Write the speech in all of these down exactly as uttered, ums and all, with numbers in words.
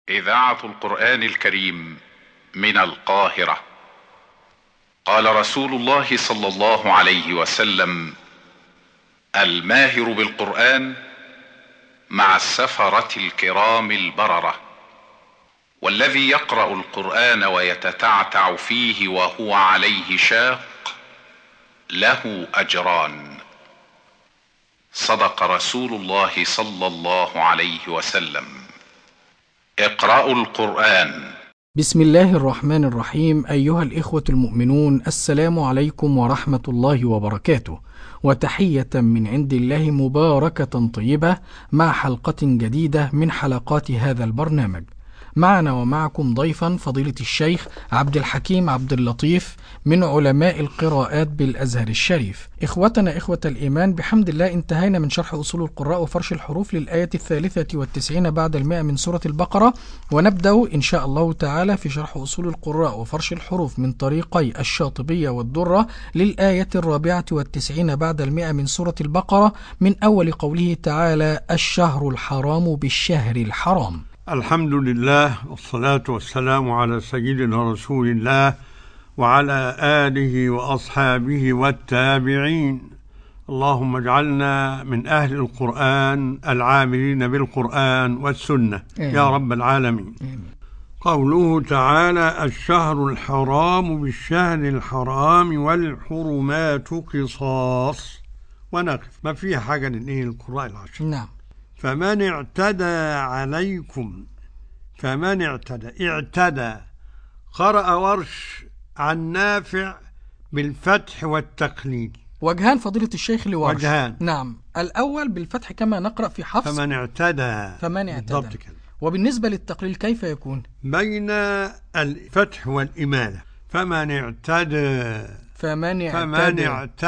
إذاعة القرآن الكريم من القاهرة. قال رسول الله صلى الله عليه وسلم: الماهر بالقرآن مع السفرة الكرام البررة، والذي يقرأ القرآن ويتتعتع فيه وهو عليه شاق له أجران. صدق رسول الله صلى الله عليه وسلم. اقرأوا القرآن. بسم الله الرحمن الرحيم. أيها الإخوة المؤمنون، السلام عليكم ورحمة الله وبركاته، وتحية من عند الله مباركة طيبة مع حلقة جديدة من حلقات هذا البرنامج. معنا ومعكم ضيفا فضيلة الشيخ عبد الحكيم عبد اللطيف من علماء القراءات بالأزهر الشريف. إخوتنا إخوة الإيمان، بحمد الله انتهينا من شرح أصول القراء وفرش الحروف للآية الثالثة والتسعين بعد المئة من سورة البقرة، ونبدأ إن شاء الله تعالى في شرح أصول القراء وفرش الحروف من طريقي الشاطبية والدرة للآية الرابعة والتسعين بعد المئة من سورة البقرة، من أول قوله تعالى: الشهر الحرام بالشهر الحرام. الحمد لله والصلاة والسلام على سيدنا رسول الله وعلى آله وأصحابه والتابعين. اللهم اجعلنا من أهل القرآن العاملين بالقرآن والسنة آمين. يا رب العالمين آمين. قوله تعالى: الشهر الحرام بالشهر الحرام والحرمات قصاص. ونقف، ما فيها حاجة لإيه القراء العشر. نعم. فمن اعتدى عليكم، فمن اعتدى اعتدى قرأ ورش عن نافع بالفتح والتقليد. وجهان فضيلة الشيخ لورش. وجهان. نعم، الأول بالفتح كما نقرأ في حفص، فمن اعتدى فمن اعتدى. كده. وبالنسبة للتقليل كيف يكون؟ بين الفتح والإمالة. فمن اعتدى فمن اعتدى فمن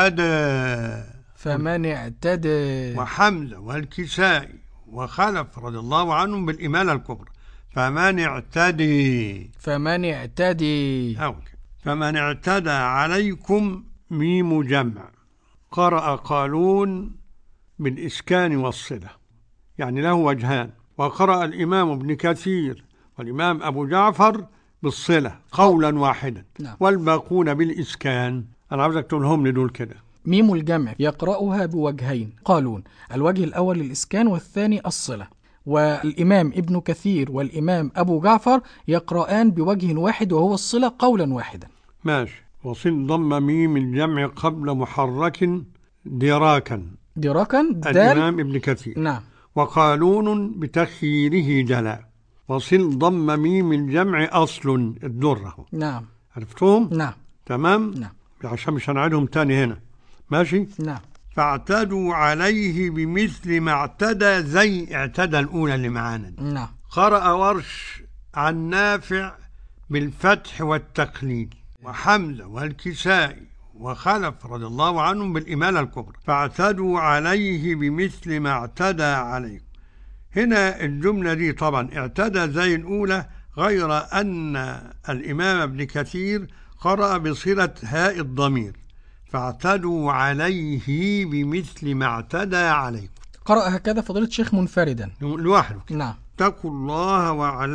اعتدى فمن اعتدى وحمزة والكسائي وخلف رضي الله عنهم بالإمالة الكبرى. فمن اعتدي فمن اعتدي أوكي. فمن اعتدى عليكم ميم جمع. قرأ قالون بالإسكان والصلة، يعني له وجهان. وقرأ الإمام ابن كثير والإمام أبو جعفر بالصلة قولا واحدا. نعم. والباقون بالإسكان. أنا عاوزك تقولهم لي دول كده. ميم الجمع يقرأها بوجهين قالون، الوجه الأول للإسكان والثاني الصلة. والإمام ابن كثير والإمام أبو جعفر يقرآن بوجه واحد وهو الصلة قولا واحدا. ماشي. وصل ضم ميم الجمع قبل محرك دراكا. دراكا دال الإمام ابن كثير. نعم. وقالون بتخييره جلاء. وصل ضم ميم الجمع أصل الدرة. نعم. عرفتهم؟ نعم. تمام؟ نعم. عشان مش هنعيدهم تاني هنا. ماشي؟ نعم. فاعتدوا عليه بمثل ما اعتدى، زي اعتدى الأولى اللي معانا دي. نعم. قرأ ورش عن نافع بالفتح والتقليد، وحمزة والكسائي وخلف رضي الله عنهم بالإمالة الكبرى. فاعتدوا عليه بمثل ما اعتدى عليكم. هنا الجملة دي طبعا اعتدى زي الأولى، غير أن الإمام ابن كثير قرأ بصلة هاء الضمير. فاعتدوا عليه بمثل ما اعتدى عليكم. قرأ هكذا فضيلة الشيخ منفردا لوحده. نعم. اتقوا الله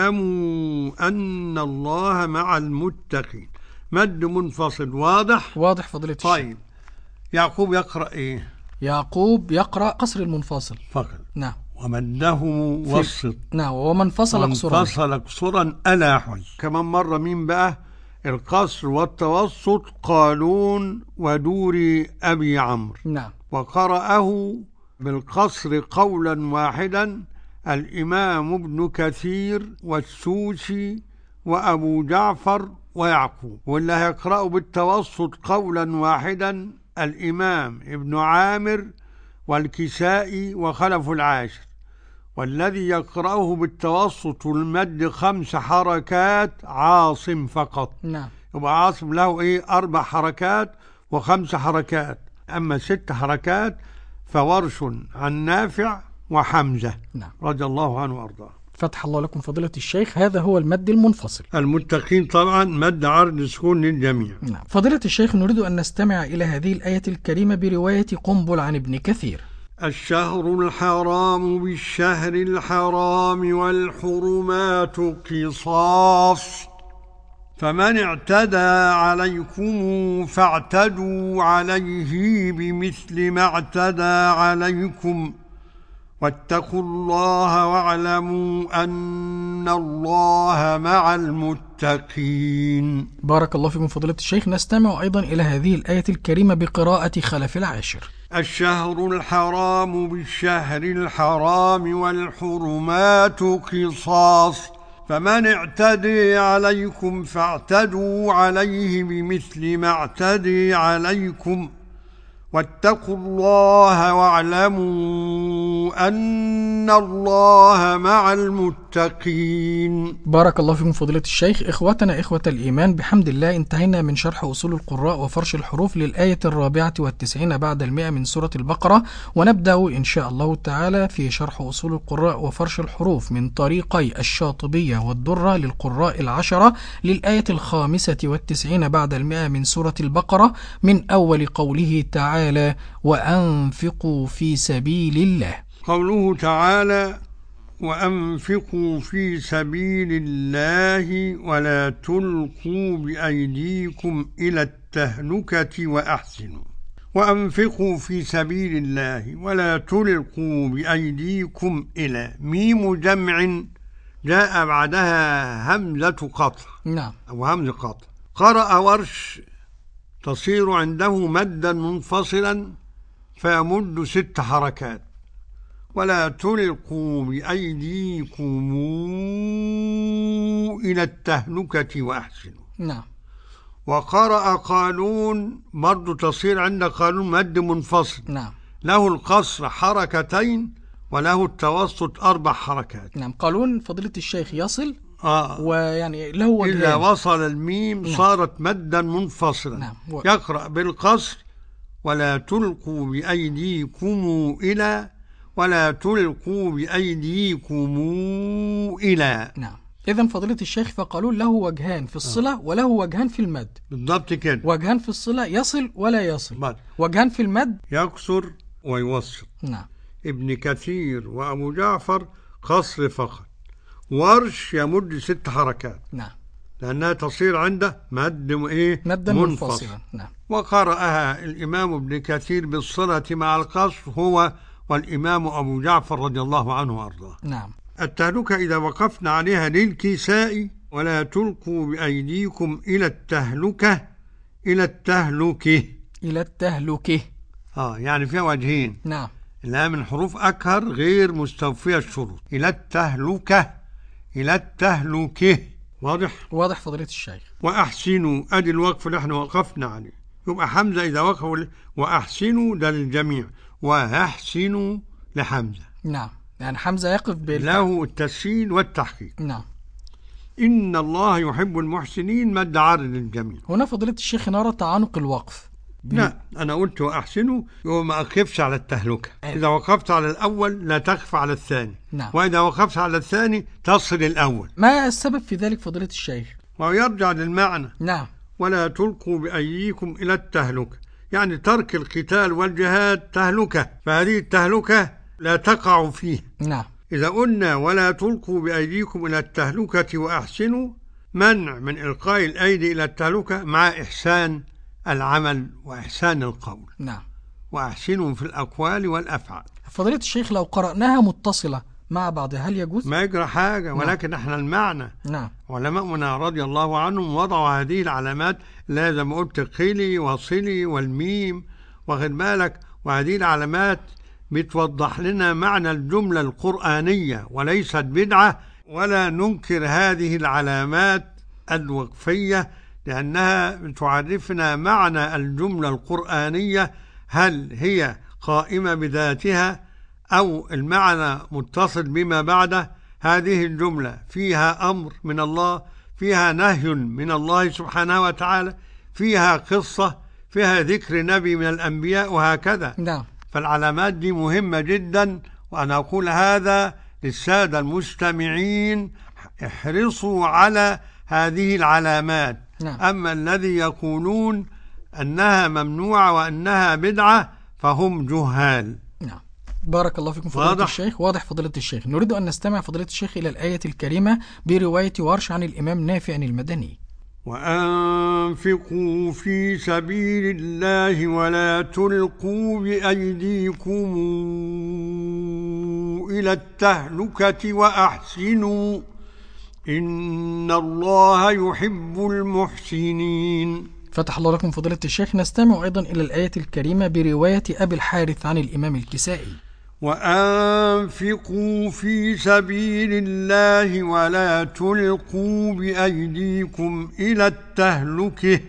واعلموا أن الله مع المتقين. مد منفصل واضح. واضح فضيلة الشيخ. طيب، يعقوب يقرأ إيه؟ يعقوب يقرأ قصر المنفصل فقط. نعم. ومده وسط. نعم. ومن فصل قصرا. فصل قصرا ألا حج. كمان مرة مين بقى؟ القصر والتوسط قالون ودوري أبي عمرو. نعم. وقرأه بالقصر قولا واحدا الإمام ابن كثير والسوسي وأبو جعفر ويعقوب. واللي هيقرأه بالتوسط قولا واحدا الإمام ابن عامر والكسائي وخلف العاشر. والذي يقرأه بالتوسط والمد خمس حركات عاصم فقط. نعم. يبقى عاصم له ايه؟ أربع حركات وخمس حركات. أما ست حركات فورش عن نافع وحمزة. نعم. رضي الله عنه وأرضاه. فتح الله لكم فضيلة الشيخ. هذا هو المد المنفصل. المتقين طبعا مد عرض سكون للجميع. نعم. فضيلة الشيخ، نريد أن نستمع إلى هذه الآية الكريمة برواية قنبل عن ابن كثير. الشهر الحرام بالشهر الحرام والحرمات قصاص، فمن اعتدى عليكم فاعتدوا عليه بمثل ما اعتدى عليكم، واتقوا الله واعلموا أن الله مع المتقين. بارك الله فيكم فضيلة الشيخ. نستمع أيضا إلى هذه الآية الكريمة بقراءة خلف العاشر. الشهر الحرام بالشهر الحرام والحرمات قصاص، فمن اعتدي عليكم فاعتدوا عليه بمثل ما اعتدي عليكم، واتقوا الله واعلموا أن الله مع المتقين. بارك الله فيكم فضيلة الشيخ. إخوتنا إخوة الإيمان، بحمد الله انتهينا من شرح أصول القراء وفرش الحروف للآية الرابعة والتسعين بعد المئة من سورة البقرة، ونبدأ إن شاء الله تعالى في شرح أصول القراء وفرش الحروف من طريقي الشاطبية والدرة للقراء العشرة للآية الخامسة والتسعين بعد المئة من سورة البقرة، من أول قوله تعالى وأنفقوا في سبيل الله. قوله تعالى وأنفقوا في سبيل الله ولا تلقوا بأيديكم إلى التهلكة وأحسنوا. وأنفقوا في سبيل الله ولا تلقوا بأيديكم إلى، ميم جمع جاء بعدها همزة قطع، نعم، أو همزة قطع. قرأ ورش تصير عنده مدا منفصلا فيمد ست حركات، ولا تلقوا بأيديكم إلى التهلكة وأحسنوا. نعم. وقرأ قالون برضو تصير عند قالون مد منفصل، نعم، له القصر حركتين وله التوسط أربع حركات. نعم. قالون فضيلة الشيخ يصل آه. ويعني له وجهين. إذا وصل الميم نعم. صارت مدا منفصلا. نعم. و... يقرأ بالقصر ولا تلقوا بأيديكم إلى، ولا تلقوا بأيديكم إلى. نعم. إذن فضيلة الشيخ فقالون له وجهان في الصلة آه. وله وجهان في المد. بالضبط كده. وجهان في الصلة يصل ولا يصل. بل. وجهان في المد يكسر ويوسط. نعم. ابن كثير وأبو جعفر قصر فقط. ورش يمد ست حركات. نعم. لأنها تصير عنده مد إيه؟ مدا منفصلا. نعم. وقرأها الإمام ابن كثير بالصلة مع القصر هو والإمام أبو جعفر رضي الله عنه وأرضاه. نعم. التهلكة إذا وقفنا عليها للكساء ولا تلقوا بأيديكم إلى التهلكة، إلى التهلكة، إلى التهلكة. آه يعني فيها وجهين. نعم. لا من حروف أكهر غير مستوفية الشروط. إلى التهلكة، إلى التهلكة. واضح؟ واضح فضيلة الشيخ. وأحسنوا، أدي الوقف اللي احنا وقفنا عليه. يبقى حمزة إذا وقفوا وأحسنوا ده للجميع، وأحسنوا لحمزة. نعم. يعني حمزة يقف بال له التسهيل والتحقيق. نعم. إن الله يحب المحسنين مد عارض للجميع. هنا فضيلة الشيخ نرى تعانق الوقف. لا أنا قلت وأحسنوا وما أقفش على التهلكة. أه. إذا وقفت على الأول لا تقف على الثاني. نعم. وإذا وقفت على الثاني تصل الأول. ما السبب في ذلك فضيلة الشيخ؟ ويرجع للمعنى. نعم. ولا تلقوا بأيديكم إلى التهلكة، يعني ترك القتال والجهاد تهلكة، فهذه التهلكة لا تقع فيه. نعم. إذا قلنا ولا تلقوا بأيديكم إلى التهلكة وأحسنوا، منع من إلقاء الأيدي إلى التهلكة مع إحسان العمل وإحسان القول. نعم. وأحسنوا في الأقوال والأفعال. فضيلة الشيخ لو قرأناها متصلة مع بعضها هل يجوز؟ ما يجرى حاجة. نعم. ولكن احنا المعنى. نعم. علماؤنا رضي الله عنهم وضعوا هذه العلامات، لازم قلت قيلي وصلي والميم، واخد بالك، وهذه العلامات بتوضح لنا معنى الجملة القرآنية وليست بدعة، ولا ننكر هذه العلامات الوقفية لأنها تعرفنا معنى الجملة القرآنية، هل هي قائمة بذاتها أو المعنى متصل بما بعده. هذه الجملة فيها أمر من الله، فيها نهي من الله سبحانه وتعالى، فيها قصة، فيها ذكر نبي من الأنبياء وهكذا. نعم. فالعلامات دي مهمة جدا، وأنا أقول هذا للسادة المستمعين، احرصوا على هذه العلامات. نعم. أما الذي يقولون أنها ممنوعة وأنها بدعة فهم جهال. نعم. بارك الله فيكم فضيلة الشيخ. واضح فضيلة الشيخ. نريد أن نستمع فضيلة الشيخ إلى الآية الكريمة برواية ورش عن الإمام نافع المدني. وأنفقوا في سبيل الله ولا تلقوا بأيديكم إلى التهلكة وأحسنوا إن الله يحب المحسنين. فتح الله لكم فضيلة الشيخ. نستمع أيضا إلى الآية الكريمة برواية أبي الحارث عن الإمام الكسائي. وأنفقوا في سبيل الله ولا تلقوا بأيديكم إلى التهلكة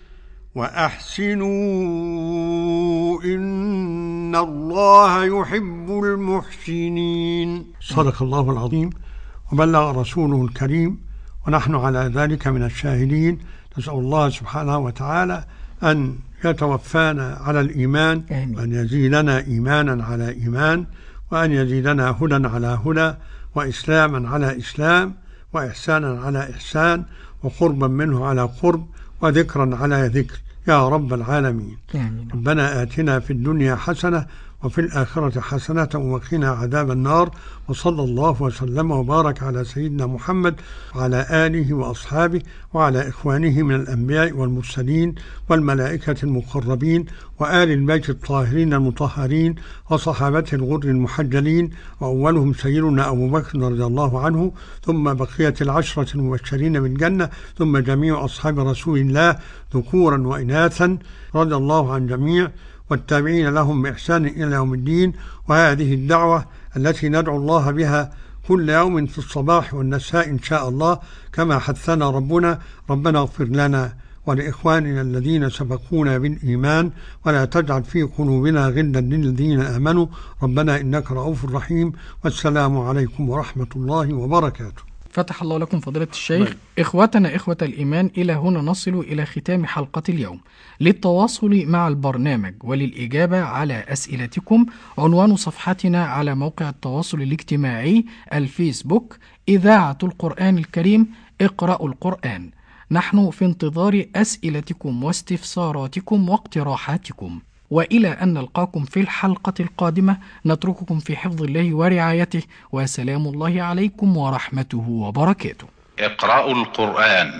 وأحسنوا إن الله يحب المحسنين. صدق الله العظيم وبلغ رسوله الكريم ونحن على ذلك من الشاهدين. نسأل الله سبحانه وتعالى أن يتوفانا على الإيمان وأن يزيدنا إيمانا على إيمان وأن يزيدنا هدى على هدى وإسلاما على إسلام وإحسانا على إحسان وقربا منه على قرب وذكرا على ذكر يا رب العالمين. ربنا آتنا في الدنيا حسنة وفي الآخرة حسنة وقنا عذاب النار. وصلى الله وسلم وبارك على سيدنا محمد وعلى آله وأصحابه وعلى إخوانه من الأنبياء والمرسلين والملائكة المقربين وآل البيت الطاهرين المطهرين وصحابته الغر المحجلين وأولهم سيدنا أبو بكر رضي الله عنه ثم بقية العشرة المبشرين بالجنة ثم جميع أصحاب رسول الله ذكورا وإناثا رضي الله عن جميع والتابعين لهم بإحسان إلى يوم الدين. وهذه الدعوة التي ندعو الله بها كل يوم في الصباح والمساء إن شاء الله كما حثنا ربنا. ربنا اغفر لنا ولإخواننا الذين سبقونا بالإيمان ولا تجعل في قلوبنا غلا للذين آمنوا ربنا إنك رؤوف رحيم. والسلام عليكم ورحمة الله وبركاته. فتح الله لكم فضيلة الشيخ. بي. إخوتنا إخوة الإيمان، إلى هنا نصل إلى ختام حلقة اليوم. للتواصل مع البرنامج وللإجابة على أسئلتكم عنوان صفحتنا على موقع التواصل الاجتماعي الفيسبوك إذاعة القرآن الكريم اقرأوا القرآن. نحن في انتظار أسئلتكم واستفساراتكم واقتراحاتكم، وإلى أن نلقاكم في الحلقة القادمة نترككم في حفظ الله ورعايته وسلام الله عليكم ورحمته وبركاته. اقرأوا القرآن.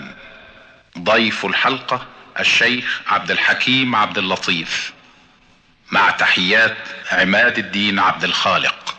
ضيف الحلقة الشيخ عبد الحكيم عبد اللطيف، مع تحيات عماد الدين عبد الخالق.